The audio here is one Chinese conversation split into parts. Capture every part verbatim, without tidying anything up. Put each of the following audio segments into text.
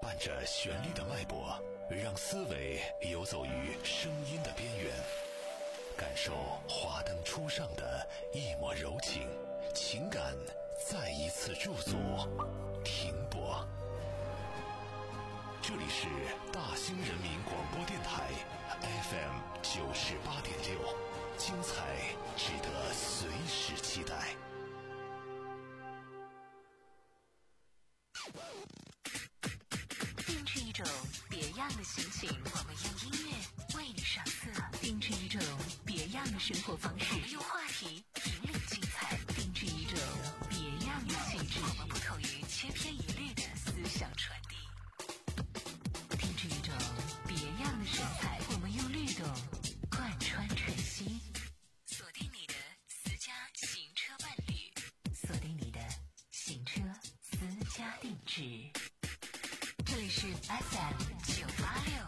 伴着旋律的脉搏，让思维游走于声音的边缘，感受华灯初上的一抹柔情，情感再一次驻足停泊。这里是大兴人民广播电台 F M 九十八点六，精彩值得随时期待。 定制一种别样的心情，我们用音乐为你上色；定制一种别样的生活方式，我们用话题引领精彩；定制一种别样的气质，我们不同于千篇一律的思想传递；定制一种别样的神采，我们用律动贯穿晨曦。锁定你的私家行车伴侣，锁定你的行车私家定制。这里是 F M 九八六。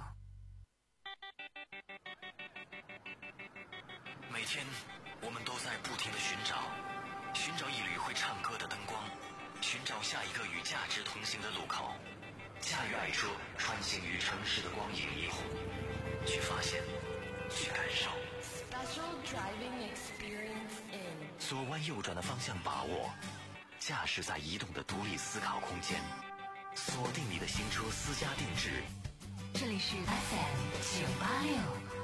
每天我们都在不停地寻找，寻找一缕会唱歌的灯光，寻找下一个与价值同行的路口。驾驭爱车，穿行于城市的光影霓虹，去发现，去感受。 Special driving experience in 左弯右转的方向把握，驾驶在移动的独立思考空间。锁定你的行车私家定制， 这里是 F M 九八六。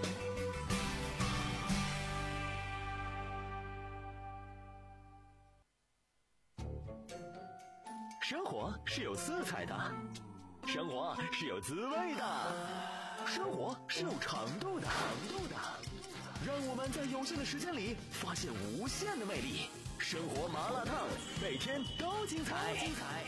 生活是有色彩的，生活是有滋味的，生活是有长度的，长度的。让我们在有限的时间里发现无限的魅力。生活麻辣烫，每天都精彩，精彩。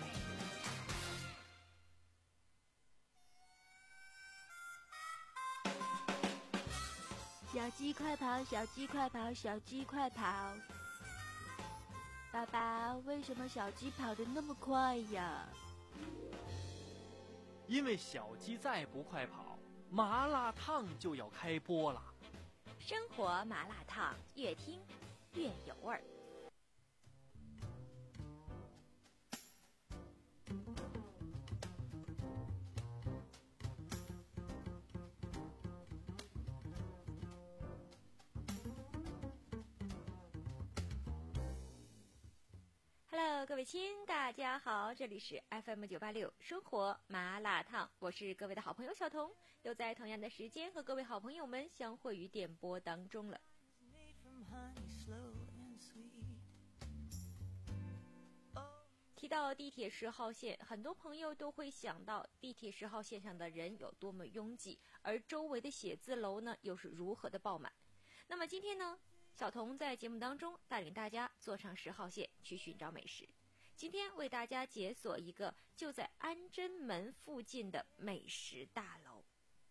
小鸡快跑，小鸡快跑，小鸡快跑！爸爸，为什么小鸡跑得那么快呀？ 因为小鸡再不快跑，麻辣烫就要开播了。 生活麻辣烫，越听越有味儿。Hello， 各位亲，大家好，这里是 F M 九八六生活麻辣烫，我是各位的好朋友小彤，又在同样的时间和各位好朋友们相会于电波当中了。提到地铁十号线，很多朋友都会想到地铁十号线上的人有多么拥挤，而周围的写字楼呢又是如何的爆满。那么今天呢，小彤在节目当中带领大家坐上十号线去寻找美食。今天为大家解锁一个就在安贞门附近的美食大楼。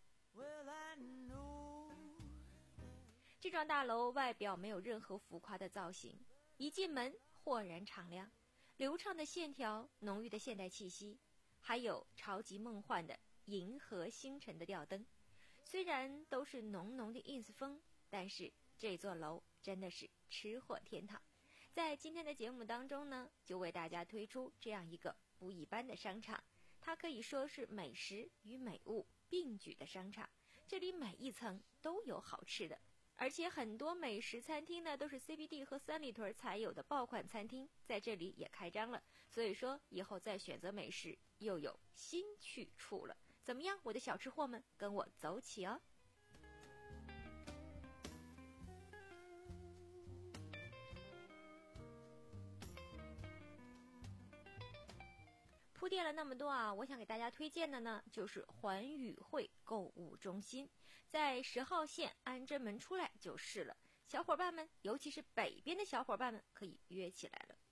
这幢大楼外表没有任何浮夸的造型，一进门豁然敞亮，流畅的线条，浓郁的现代气息，还有超级梦幻的银河星辰的吊灯。虽然都是浓浓的 ins 风，但是这座楼真的是吃货天堂。在今天的节目当中呢，就为大家推出这样一个不一般的商场，它可以说是美食与美物并举的商场。这里每一层都有好吃的，而且很多美食餐厅呢都是 C B D 和三里屯才有的爆款餐厅，在这里也开张了。所以说以后再选择美食又有新去处了。怎么样，我的小吃货们，跟我走起哦！铺垫了那么多啊，我想给大家推荐的呢，就是环宇汇购物中心，在十号线安贞门出来就是了。小伙伴们，尤其是北边的小伙伴们，可以约起来了。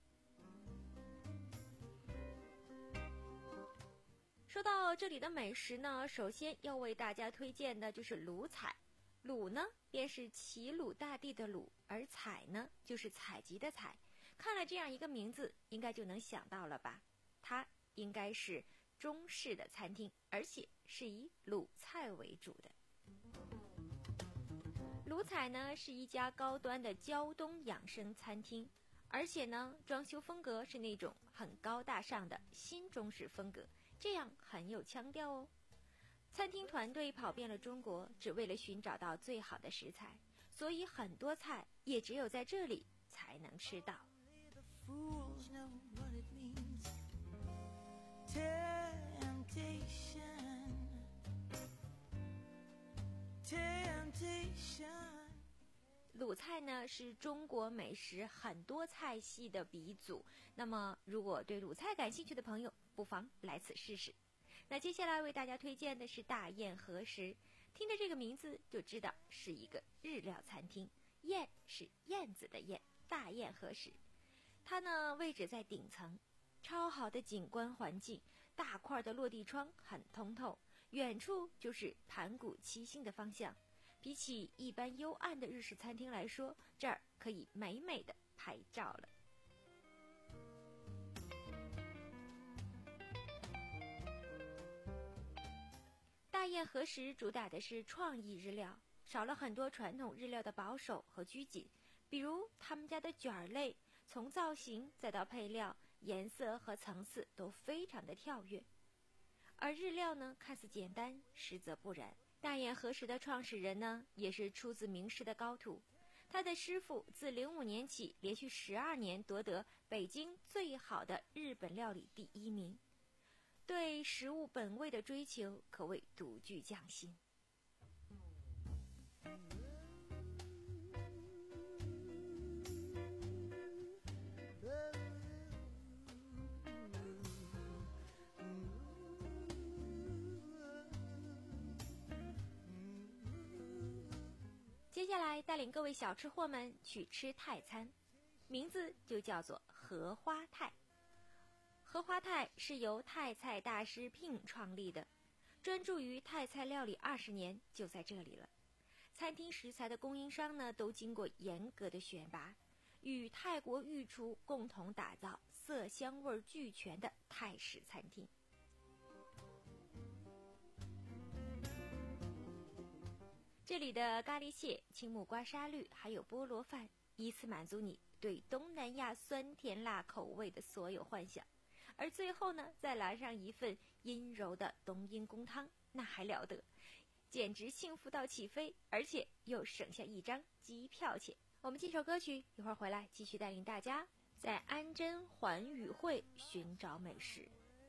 说到这里的美食呢，首先要为大家推荐的就是鲁采。鲁呢，便是齐鲁大地的鲁，而采呢，就是采集的采。看了这样一个名字，应该就能想到了吧？它应该是中式的餐厅，而且是以鲁菜为主的。鲁采呢是一家高端的胶东养生餐厅，而且呢装修风格是那种很高大上的新中式风格， 这样很有腔调哦。餐厅团队跑遍了中国，只为了寻找到最好的食材，所以很多菜也只有在这里才能吃到。鲁菜呢是中国美食很多菜系的鼻祖，那么如果对鲁菜感兴趣的朋友，不妨来此试试。那接下来为大家推荐的是大雁和食，听着这个名字就知道是一个日料餐厅，雁是燕子的燕，大雁和食。它呢位置在顶层，超好的景观环境，大块的落地窗很通透，远处就是盘古七星的方向。比起一般幽暗的日式餐厅来说，这儿可以美美的拍照了。大雁和食主打的是创意日料，少了很多传统日料的保守和拘谨，比如他们家的卷儿类，从造型再到配料，颜色和层次都非常的跳跃。而日料呢，看似简单，实则不然。大雁和食的创始人呢，也是出自名师的高徒。他的师傅自零五年起，连续十二年夺得北京最好的日本料理第一名，对食物本味的追求可谓独具匠心。接下来带领各位小吃货们去吃泰餐，名字就叫做荷花泰。荷花泰是由泰菜大师 Pin 创立的，专注于泰菜料理二十年就在这里了。餐厅食材的供应商呢，都经过严格的选拔，与泰国御厨共同打造色香味俱全的泰式餐厅。这里的咖喱蟹、青木瓜沙律还有菠萝饭，依次满足你对东南亚酸甜辣口味的所有幻想。而最后呢，再来上一份阴柔的冬阴功汤，那还了得，简直幸福到起飞，而且又省下一张机票钱。我们进首歌曲，一会儿回来继续带领大家在安贞环宇会寻找美食。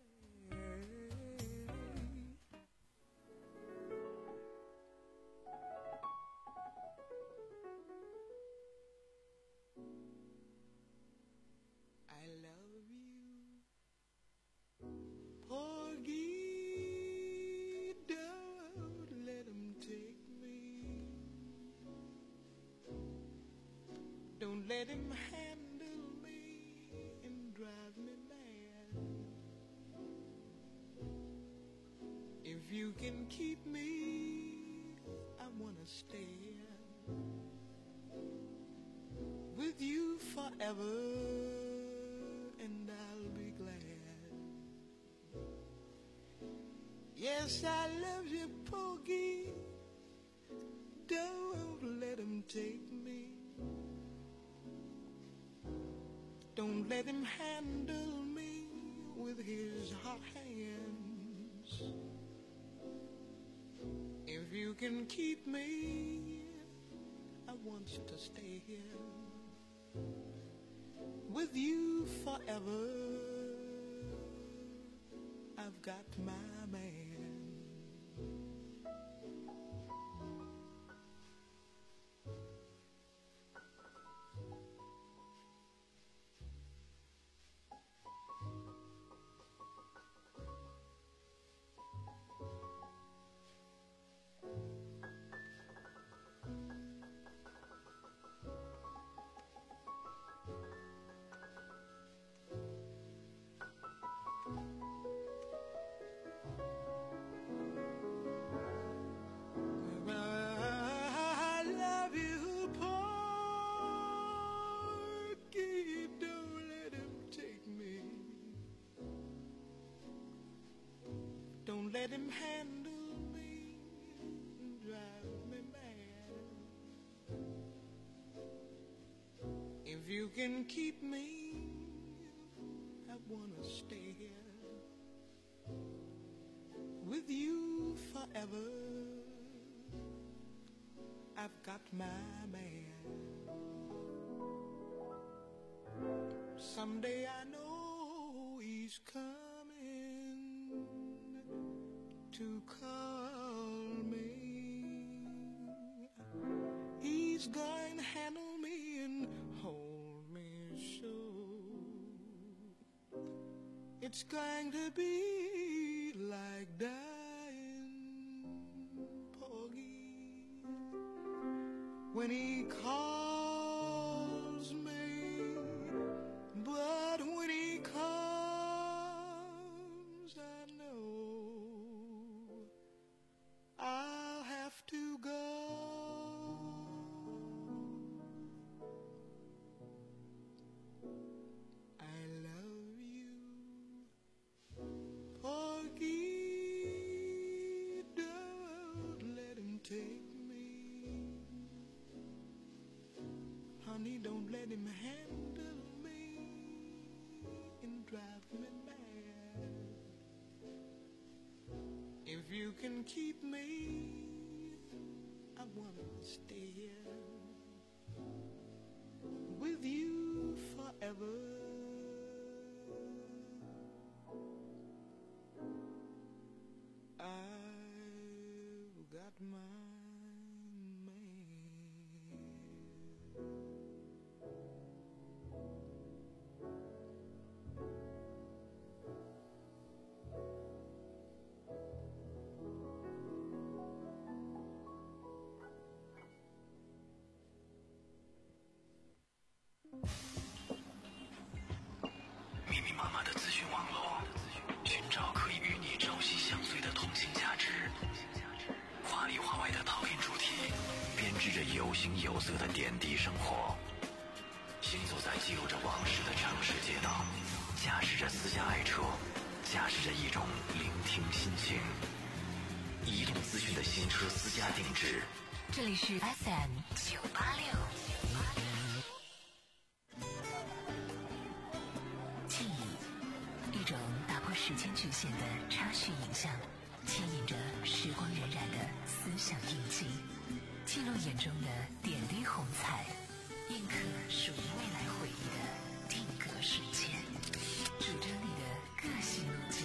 Don't let him handle me and drive me mad. If you can keep me, I wanna stay with you forever, and I'll be glad. Yes, I love you, Porgy. Don't let him take me. Don't let him handle me with his hot hands. If you can keep me, I want to stay here with you forever. I've got my man. Don't let him handle me and drive me mad. If you can keep me, I wanna stay here with you forever. I've got my man. Someday I know he's coming to call me. He's going to handle me and hold me so. It's going to be like dying, Porgy, when he calls me. But when he comes, I know I'll have to go. I love you, Porgy, don't let him take me. Honey, don't let him handle me and drive me mad. If you can keep me, I wanna stay here with you forever. I've got my 密密麻麻的资讯网络，寻找可以与你朝夕相随的同性价值。华里华外的讨论主题，编织着有形有色的点滴生活。行走在记录着往事的城市街道，驾驶着私家爱车，驾驶着一种聆听心情。移动资讯的新车私家定制。 这里是 F M 九八六。记忆，一种打破时间局限的插叙影像，牵引着时光荏苒的思想印记，记录眼中的点滴红彩，印刻属于未来回忆的定格瞬间，主张你的个性路径。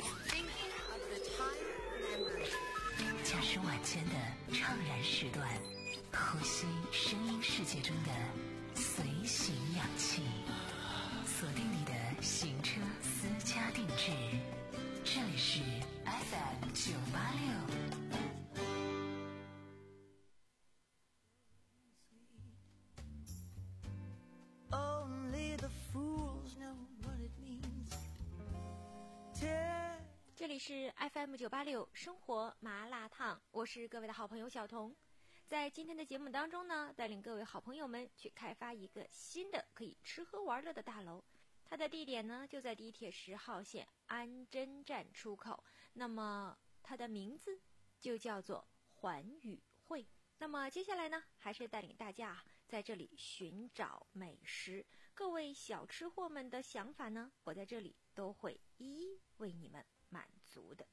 驾驶晚间的怅然时段，呼吸声音世界中的随行氧气，锁定你的行车私家定制。这里是 F M 九八六。 这里是 F M 九八六生活麻辣烫，我是各位的好朋友小童。在今天的节目当中呢，带领各位好朋友们去开发一个新的可以吃喝玩乐的大楼。它的地点呢就在地铁十号线安贞站出口，那么它的名字就叫做环宇汇。那么接下来呢，还是带领大家啊在这里寻找美食。各位小吃货们的想法呢，我在这里都会一一为你们满足的。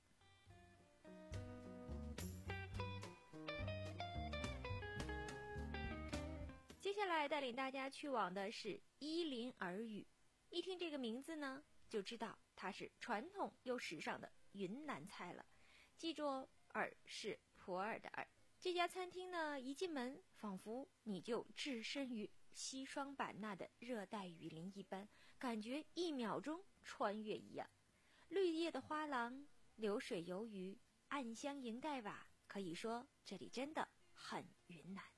接下来带领大家去往的是伊林尔语，一听这个名字呢，就知道它是传统又时尚的云南菜了。记住，尔是普洱的洱。这家餐厅呢，一进门，仿佛你就置身于西双版纳的热带雨林一般，感觉一秒钟穿越一样。绿叶的花廊，流水游鱼，暗香银带瓦，可以说这里真的很云南。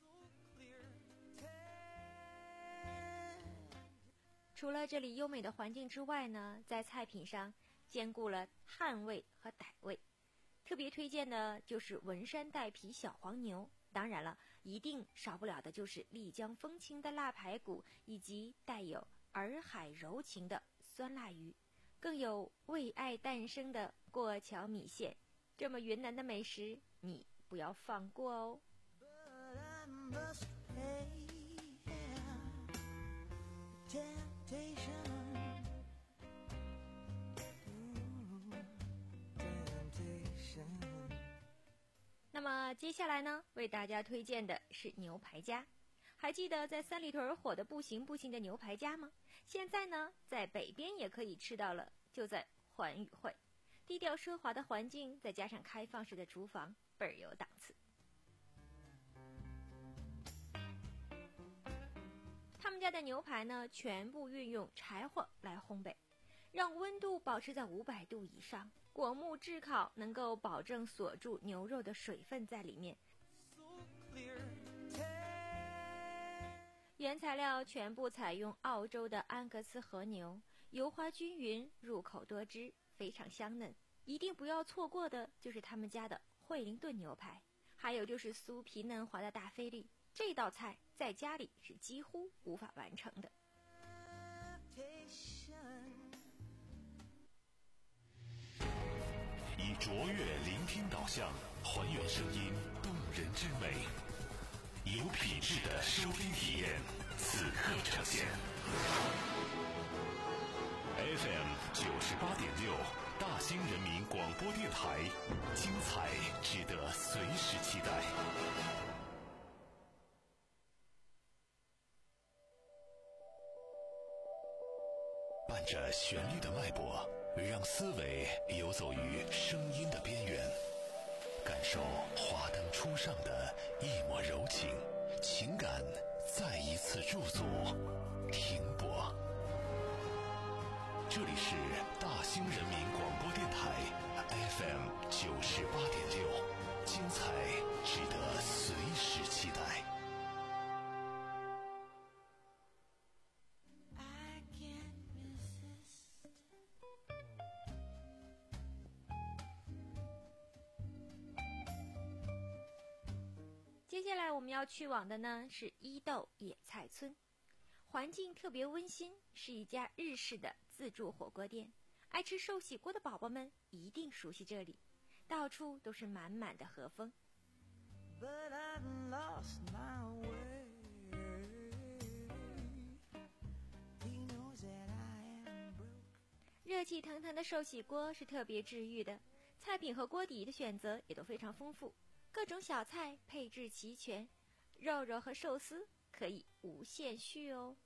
除了这里优美的环境之外呢，在菜品上兼顾了汉味和傣味，特别推荐的就是文山带皮小黄牛，当然了，一定少不了的就是丽江风情的腊排骨，以及带有洱海柔情的酸辣鱼，更有为爱诞生的过桥米线。这么云南的美食，你不要放过哦。 接下来呢，为大家推荐的是牛排家。还记得在三里屯火的不行不行的牛排家吗？现在呢，在北边也可以吃到了，就在环宇汇。低调奢华的环境，再加上开放式的厨房，倍儿有档次。他们家的牛排呢，全部运用柴火来烘焙，让温度保持在五百度以上。果木炙烤能够保证锁住牛肉的水分在里面。原材料全部采用澳洲的安格斯和牛，油花均匀，入口多汁，非常香嫩。一定不要错过的就是他们家的惠灵顿牛排，还有就是酥皮嫩滑的大菲力。这道菜在家里是几乎无法完成的。 以卓越聆听导向，还原声音动人之美，有品质的收听体验，此刻呈现。F M 九十八点六，大兴人民广播电台，精彩值得随时期待。伴着旋律的脉搏，让思维游走于声音的边缘，感受华灯初上的一抹柔情，情感再一次驻足停泊。这里是大兴人民广播电台 F M 九十八点六，精彩值得随时期待。 接下来我们要去往的呢是伊豆野菜村，环境特别温馨，是一家日式的自助火锅店。爱吃寿喜锅的宝宝们一定熟悉这里，到处都是满满的和风。 But I've lost my way. He knows that I am broke. 热气腾腾的寿喜锅是特别治愈的，菜品和锅底的选择也都非常丰富，各种小菜配置齐全，肉肉和寿司可以无限续哦。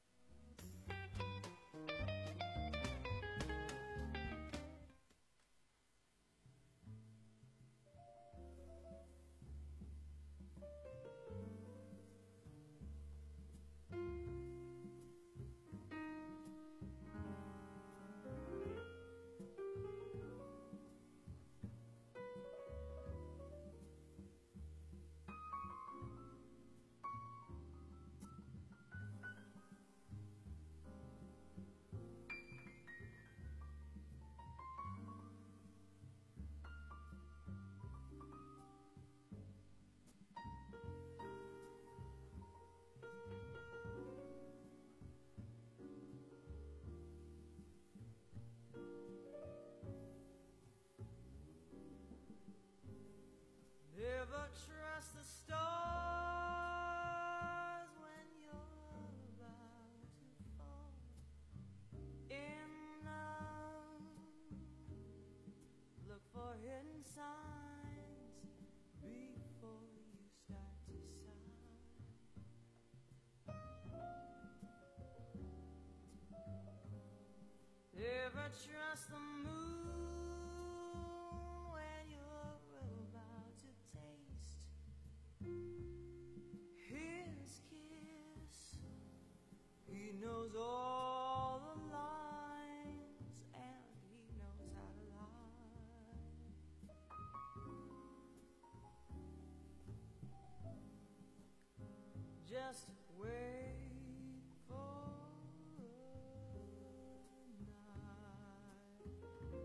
Never trust the stars when you're about to fall in love. Look for hidden signs before you start to sigh. Never trust the moon his kiss. He knows all the lines and he knows how to lie. Just wait for a night.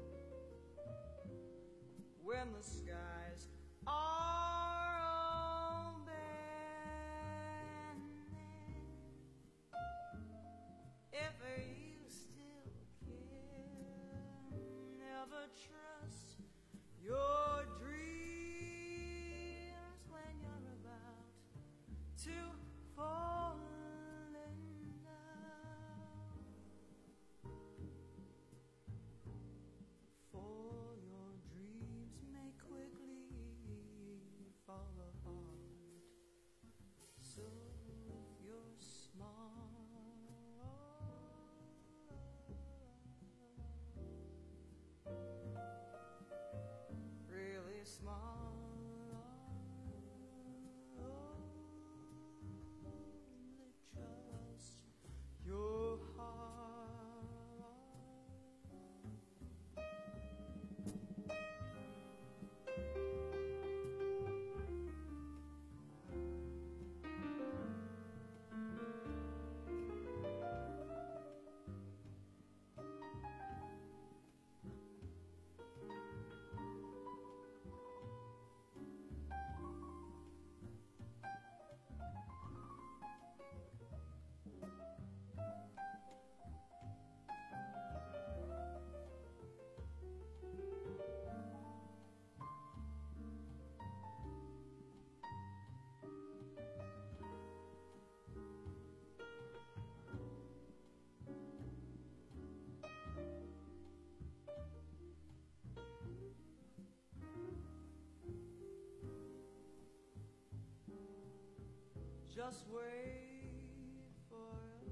just wait for a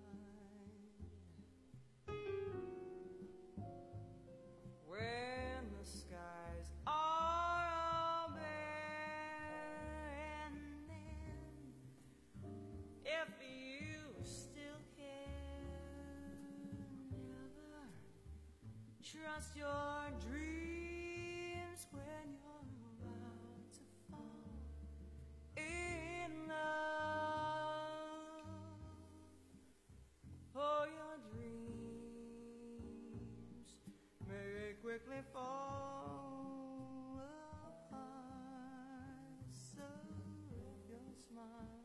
night when the skies are all bare, and then if you still care, never trust your dreams when you're about to fall in love. Oh, your dreams may quickly fall apart. So if your smile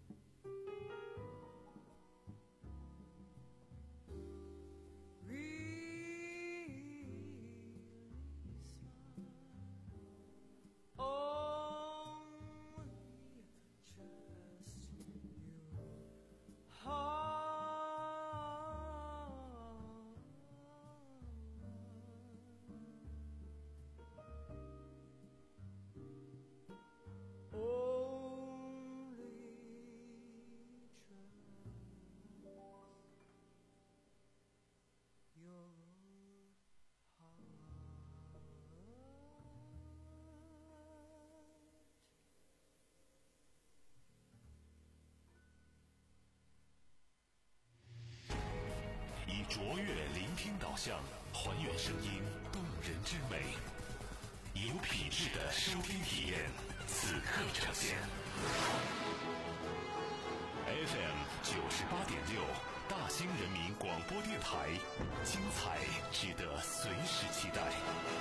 以卓越聆听导向，还原声音动人之美，有品质的收听体验，此刻呈现。F M 九十八点六，大兴人民广播电台，精彩值得随时期待。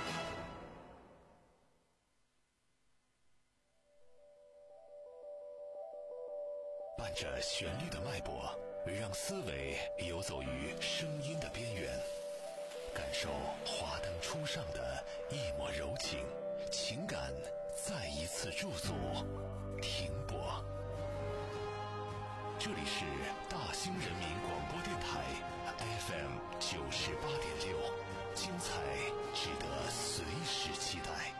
伴着旋律的脉搏，让思维游走于声音的边缘，感受华灯初上的一抹柔情，情感再一次驻足停泊。这里是大兴人民广播电台 F M 九十八点六，精彩值得随时期待。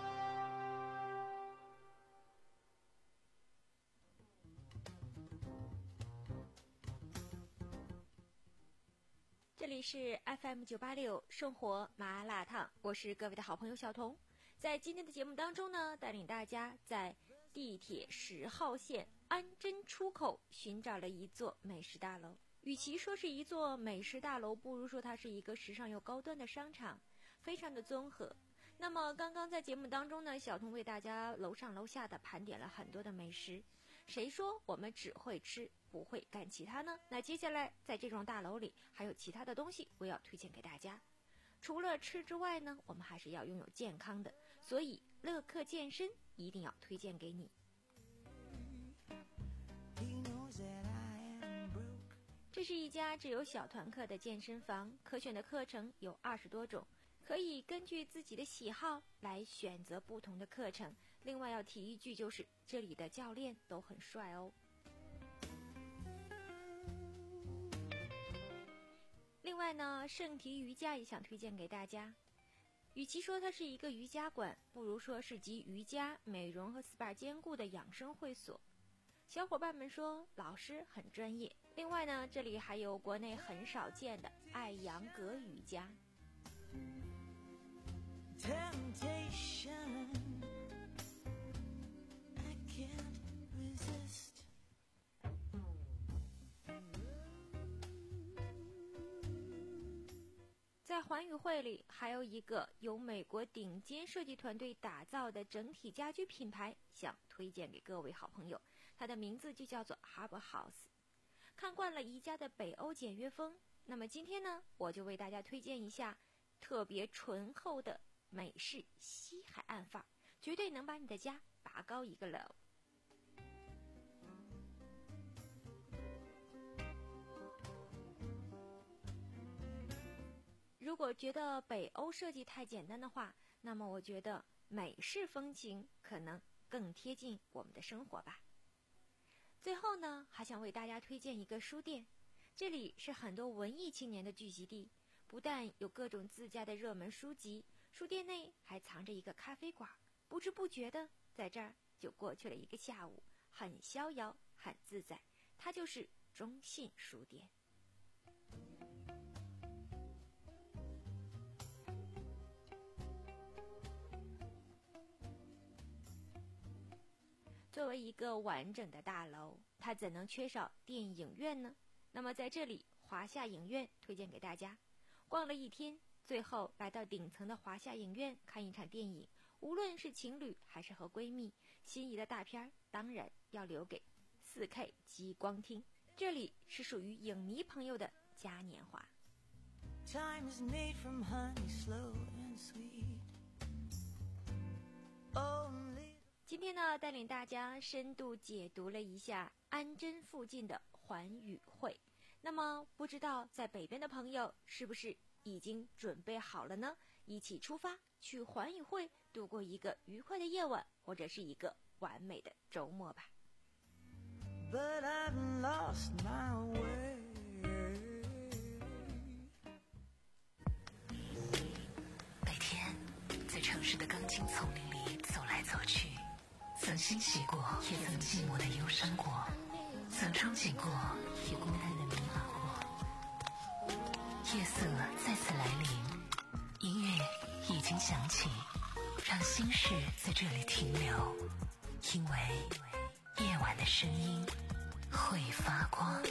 这里是 F M 九八六生活麻辣烫，我是各位的好朋友小彤。在今天的节目当中呢，带领大家在地铁十号线安贞出口寻找了一座美食大楼。与其说是一座美食大楼，不如说它是一个时尚又高端的商场，非常的综合。那么刚刚在节目当中呢，小彤为大家楼上楼下的盘点了很多的美食。谁说我们只会吃不会干其他呢？那接下来在这幢大楼里还有其他的东西我要推荐给大家。除了吃之外呢，我们还是要拥有健康的，所以乐客健身一定要推荐给你。这是一家只有小团课的健身房，可选的课程有二十多种，可以根据自己的喜好来选择不同的课程。另外要提一句，就是这里的教练都很帅哦。另外呢，圣提瑜伽也想推荐给大家。与其说它是一个瑜伽馆，不如说是集瑜伽、美容和 S P A 兼顾的养生会所。小伙伴们说老师很专业。另外呢，这里还有国内很少见的艾扬格瑜伽。在环宇会里还有一个由美国顶尖设计团队打造的整体家居品牌，想推荐给各位好朋友，它的名字就叫做 Harbor House。 看惯了宜家的北欧简约风，那么今天呢，我就为大家推荐一下特别醇厚的美式西海岸范儿，绝对能把你的家拔高一个楼。如果觉得北欧设计太简单的话，那么我觉得美式风情可能更贴近我们的生活吧。最后呢，还想为大家推荐一个书店，这里是很多文艺青年的聚集地，不但有各种自家的热门书籍，书店内还藏着一个咖啡馆，不知不觉的在这儿就过去了一个下午，很逍遥， 很自在，它就是中信书店。作为一个完整的大楼，它怎能缺少电影院呢？那么在这里，华夏影院推荐给大家。逛了一天，最后来到顶层的华夏影院看一场电影，无论是情侣还是和闺蜜，心仪的大片当然要留给 四 K 激光厅。这里是属于影迷朋友的嘉年华。 Time is made from honey, slow and sweet. Only 今天呢，带领大家深度解读了一下安贞附近的环宇汇。那么，不知道在北边的朋友是不是已经准备好了呢？一起出发去环宇汇，度过一个愉快的夜晚，或者是一个完美的周末吧。 but I've lost my way. 每天在城市的钢筋丛林里走来走去，曾欣喜过，也曾寂寞的忧伤过，曾憧憬过，也孤单的迷茫过。夜色再次来临，音乐已经响起，让心事在这里停留，因为夜晚的声音会发光。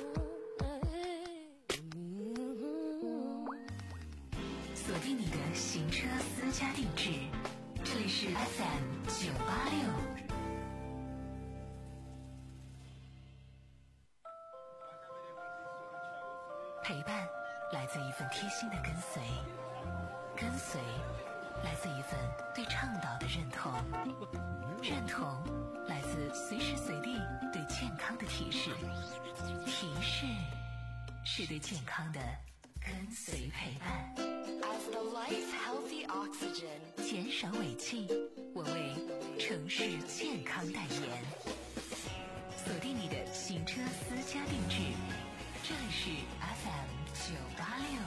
锁定你的行车私家定制，这里是 F M 九八六。陪伴来自一份贴心的跟随，跟随来自一份对倡导的认同，认同来自随时随地对健康的提示，提示是对健康的跟随陪伴。 As the life healthy oxygen， 减少尾气，我为城市健康代言。锁定你的行车私家定制，这里是 F M 九八六。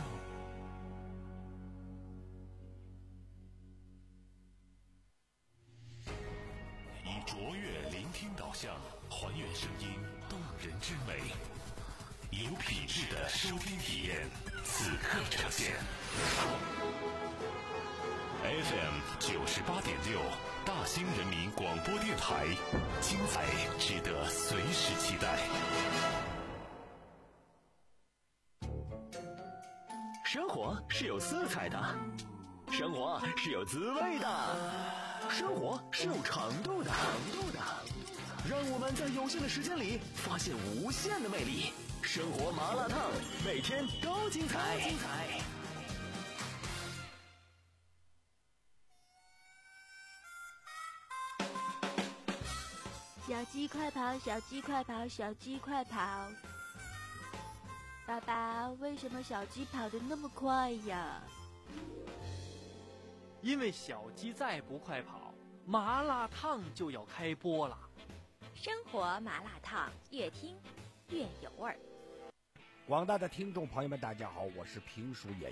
以卓越聆听导向，还原声音动人之美，有品质的收听体验，此刻呈现。F M 九十八点六，大兴人民广播电台，精彩值得随时期待。 生活是有色彩的，生活是有滋味的，生活是有长度的，长度的。让我们在有限的时间里发现无限的魅力。生活麻辣烫，每天都精彩。精彩。 小鸡快跑，小鸡快跑，小鸡快跑！爸爸，为什么小鸡跑得那么快呀？ 因为小鸡再不快跑，麻辣烫就要开播了。 生活麻辣烫，越听越有味儿。 广大的听众朋友们，大家好，我是评书演